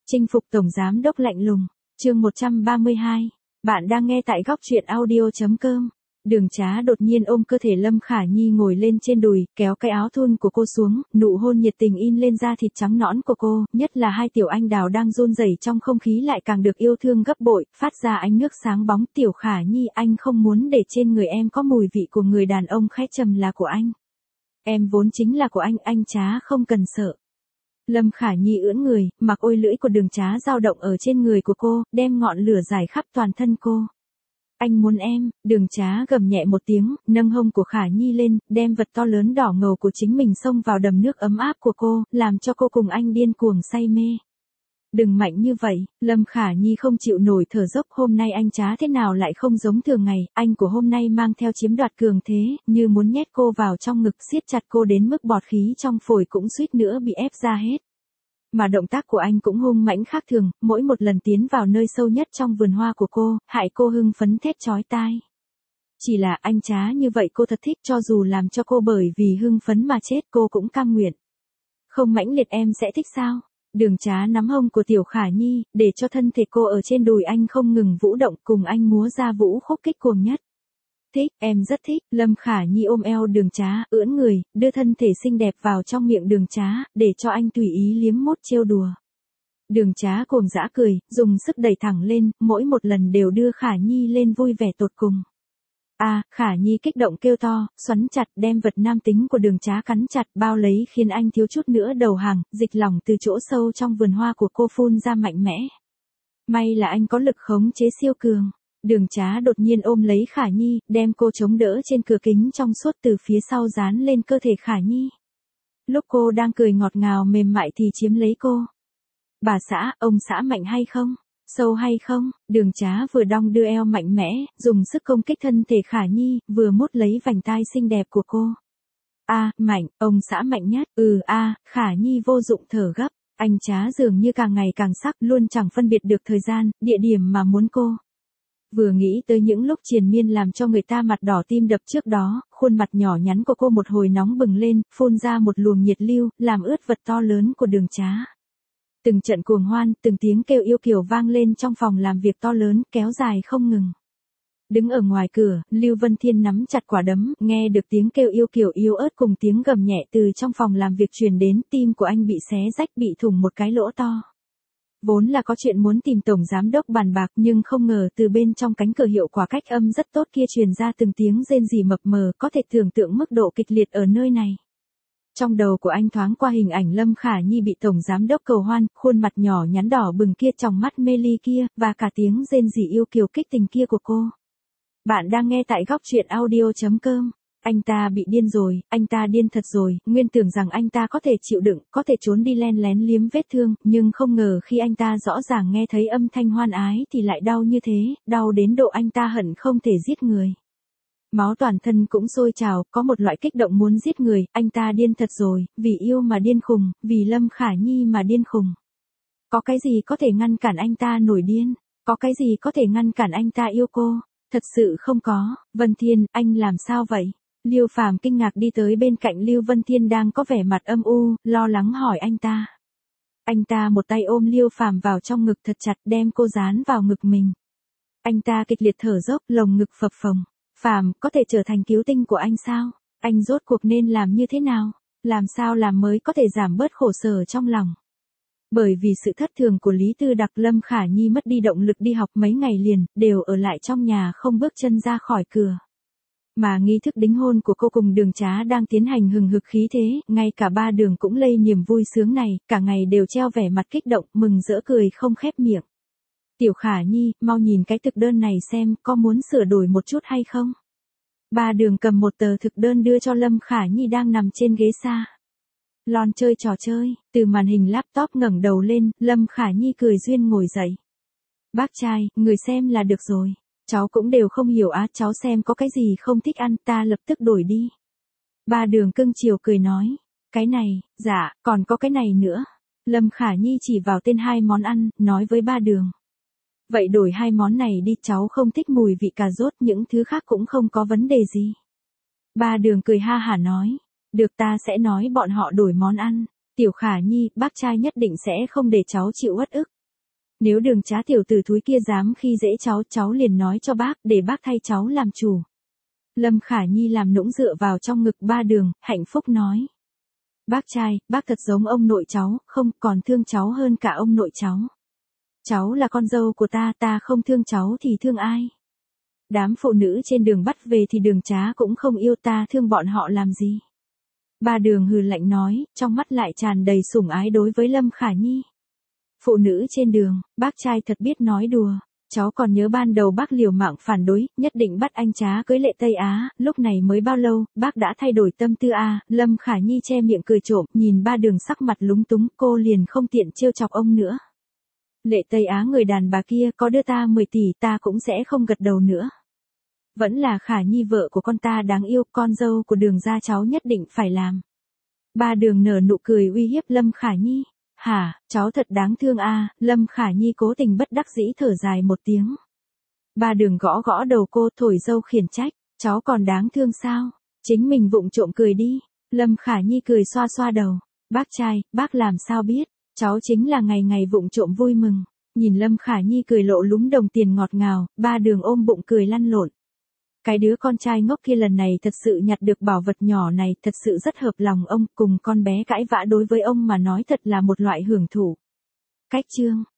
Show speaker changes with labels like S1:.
S1: Chinh phục tổng giám đốc lạnh lùng, chương 132. Bạn đang nghe tại góc truyện audio.com. Đường Trá đột nhiên ôm cơ thể Lâm Khả Nhi ngồi lên trên đùi, kéo cái áo thun của cô xuống, nụ hôn nhiệt tình in lên da thịt trắng nõn của cô, nhất là hai tiểu anh đào đang run rẩy trong không khí lại càng được yêu thương gấp bội, phát ra ánh nước sáng bóng. Tiểu Khả Nhi, anh không muốn để trên người em có mùi vị của người đàn ông khẽ trầm là của anh. Em vốn chính là của anh Trá không cần sợ. Lâm Khả Nhi ưỡn người, mặc ôi lưỡi của Đường Trá dao động ở trên người của cô, đem ngọn lửa rải khắp toàn thân cô. Anh muốn em, Đường Trá gầm nhẹ một tiếng, nâng hông của Khả Nhi lên, đem vật to lớn đỏ ngầu của chính mình xông vào đầm nước ấm áp của cô, làm cho cô cùng anh điên cuồng say mê. Đừng mạnh như vậy, Lâm Khả Nhi không chịu nổi thở dốc. Hôm nay anh Trá thế nào lại không giống thường ngày, anh của hôm nay mang theo chiếm đoạt cường thế, như muốn nhét cô vào trong ngực, siết chặt cô đến mức bọt khí trong phổi cũng suýt nữa bị ép ra hết. Mà động tác của anh cũng hung mãnh khác thường, mỗi một lần tiến vào nơi sâu nhất trong vườn hoa của cô, hại cô hưng phấn thét chói tai. Chỉ là anh Trá như vậy cô thật thích, cho dù làm cho cô bởi vì hưng phấn mà chết cô cũng cam nguyện. Không mãnh liệt em sẽ thích sao? Đường Trá nắm hông của Tiểu Khả Nhi, để cho thân thể cô ở trên đùi anh không ngừng vũ động, cùng anh múa ra vũ khúc kích cuồng nhất. Thích, em rất thích. Lâm Khả Nhi ôm eo Đường Trá, ưỡn người, đưa thân thể xinh đẹp vào trong miệng Đường Trá, để cho anh tùy ý liếm mốt trêu đùa. Đường Trá cuồng dã cười, dùng sức đẩy thẳng lên, mỗi một lần đều đưa Khả Nhi lên vui vẻ tột cùng. Khả Nhi kích động kêu to, xoắn chặt, đem vật nam tính của Đường Trá cắn chặt, bao lấy, khiến anh thiếu chút nữa đầu hàng, dịch lỏng từ chỗ sâu trong vườn hoa của cô phun ra mạnh mẽ. May là anh có lực khống chế siêu cường. Đường Trá đột nhiên ôm lấy Khả Nhi, đem cô chống đỡ trên cửa kính trong suốt, từ phía sau dán lên cơ thể Khả Nhi. Lúc cô đang cười ngọt ngào mềm mại thì chiếm lấy cô. Bà xã, ông xã mạnh hay không? Sâu hay không? Đường Trá vừa đong đưa eo mạnh mẽ, dùng sức công kích thân thể Khả Nhi, vừa mút lấy vành tai xinh đẹp của cô. Mạnh, ông xã mạnh nhất. Khả Nhi vô dụng thở gấp. Anh Trá dường như càng ngày càng sắc, luôn chẳng phân biệt được thời gian, địa điểm mà muốn cô. Vừa nghĩ tới những lúc triền miên làm cho người ta mặt đỏ tim đập trước đó, khuôn mặt nhỏ nhắn của cô một hồi nóng bừng lên, phun ra một luồng nhiệt lưu, làm ướt vật to lớn của Đường Trá. Từng trận cuồng hoan, từng tiếng kêu yêu kiều vang lên trong phòng làm việc to lớn, kéo dài không ngừng. Đứng ở ngoài cửa, Lưu Vân Thiên nắm chặt quả đấm, nghe được tiếng kêu yêu kiều yếu ớt cùng tiếng gầm nhẹ từ trong phòng làm việc truyền đến, tim của anh bị xé rách, bị thủng một cái lỗ to. Vốn là có chuyện muốn tìm tổng giám đốc bàn bạc, nhưng không ngờ từ bên trong cánh cửa hiệu quả cách âm rất tốt kia truyền ra từng tiếng rên rỉ mập mờ, có thể tưởng tượng mức độ kịch liệt ở nơi này. Trong đầu của anh thoáng qua hình ảnh Lâm Khả Nhi bị tổng giám đốc cầu hoan, khuôn mặt nhỏ nhắn đỏ bừng kia, tròng mắt mê ly kia, và cả tiếng rên rỉ yêu kiều kích tình kia của cô. Bạn đang nghe tại góc truyện audio.com. Anh ta bị điên rồi, anh ta điên thật rồi, nguyên tưởng rằng anh ta có thể chịu đựng, có thể trốn đi len lén liếm vết thương, nhưng không ngờ khi anh ta rõ ràng nghe thấy âm thanh hoan ái thì lại đau như thế, đau đến độ anh ta hận không thể giết người. Máu toàn thân cũng sôi trào, có một loại kích động muốn giết người, anh ta điên thật rồi, vì yêu mà điên khùng, vì Lâm Khả Nhi mà điên khùng. Có cái gì có thể ngăn cản anh ta nổi điên? Có cái gì có thể ngăn cản anh ta yêu cô? Thật sự không có. Vân Thiên, anh làm sao vậy? Liêu Phàm kinh ngạc đi tới bên cạnh Lưu Vân Thiên đang có vẻ mặt âm u, lo lắng hỏi anh ta. Anh ta một tay ôm Liêu Phàm vào trong ngực thật chặt, đem cô dán vào ngực mình. Anh ta kịch liệt thở dốc, lồng ngực phập phồng. Phàm, có thể trở thành cứu tinh của anh sao? Anh rốt cuộc nên làm như thế nào? Làm sao làm mới có thể giảm bớt khổ sở trong lòng? Bởi vì sự thất thường của Lý Tư Đặc, Lâm Khả Nhi mất đi động lực đi học mấy ngày liền, đều ở lại trong nhà không bước chân ra khỏi cửa. Mà nghi thức đính hôn của cô cùng Đường Trá đang tiến hành hừng hực khí thế, ngay cả ba Đường cũng lây niềm vui sướng này, cả ngày đều treo vẻ mặt kích động, mừng rỡ cười không khép miệng. Tiểu Khả Nhi, mau nhìn cái thực đơn này xem, có muốn sửa đổi một chút hay không? Ba Đường cầm một tờ thực đơn đưa cho Lâm Khả Nhi đang nằm trên ghế xa lon chơi trò chơi, từ màn hình laptop ngẩng đầu lên, Lâm Khả Nhi cười duyên ngồi dậy. Bác trai, người xem là được rồi. Cháu cũng đều không hiểu cháu xem có cái gì không thích ăn, ta lập tức đổi đi. Ba Đường cưng chiều cười nói. Cái này, dạ, còn có cái này nữa. Lâm Khả Nhi chỉ vào tên hai món ăn, nói với ba Đường. Vậy đổi hai món này đi, cháu không thích mùi vị cà rốt, những thứ khác cũng không có vấn đề gì. Ba Đường cười ha hả nói. Được, ta sẽ nói bọn họ đổi món ăn. Tiểu Khả Nhi, bác trai nhất định sẽ không để cháu chịu uất ức. Nếu Đường Trá tiểu tử thúi kia dám khi dễ cháu liền nói cho bác để bác thay cháu làm chủ. Lâm Khả Nhi làm nũng dựa vào trong ngực Ba Đường, hạnh phúc nói. Bác trai, bác thật giống ông nội cháu, không còn thương cháu hơn cả ông nội cháu. Cháu là con dâu của ta không thương cháu thì thương ai? Đám phụ nữ trên đường bắt về thì Đường Trá cũng không yêu, ta thương bọn họ làm gì? Ba Đường hừ lạnh nói, trong mắt lại tràn đầy sủng ái đối với Lâm Khả Nhi. Phụ nữ trên đường, bác trai thật biết nói đùa. Cháu còn nhớ ban đầu bác liều mạng phản đối, nhất định bắt anh Trá cưới Lệ Tây Á, lúc này mới bao lâu, bác đã thay đổi tâm tư à? Lâm Khả Nhi che miệng cười trộm, nhìn Ba Đường sắc mặt lúng túng, cô liền không tiện trêu chọc ông nữa. Lệ Tây Á người đàn bà kia có đưa ta 10 tỷ ta cũng sẽ không gật đầu nữa. Vẫn là Khả Nhi vợ của con ta đáng yêu, con dâu của Đường gia cháu nhất định phải làm. Ba Đường nở nụ cười uy hiếp Lâm Khả Nhi. Hả, cháu thật đáng thương à? Lâm Khả Nhi cố tình bất đắc dĩ thở dài một tiếng. Ba Đường gõ gõ đầu cô, thổi dâu khiển trách, cháu còn đáng thương sao? Chính mình vụng trộm cười đi. Lâm Khả Nhi cười xoa xoa đầu. Bác trai, bác làm sao biết, cháu chính là ngày ngày vụng trộm vui mừng. Nhìn Lâm Khả Nhi cười lộ lúm đồng tiền ngọt ngào, Ba Đường ôm bụng cười lăn lộn. Cái đứa con trai ngốc kia lần này thật sự nhặt được bảo vật nhỏ này, thật sự rất hợp lòng ông, cùng con bé cãi vã đối với ông mà nói thật là một loại hưởng thụ. Cách chương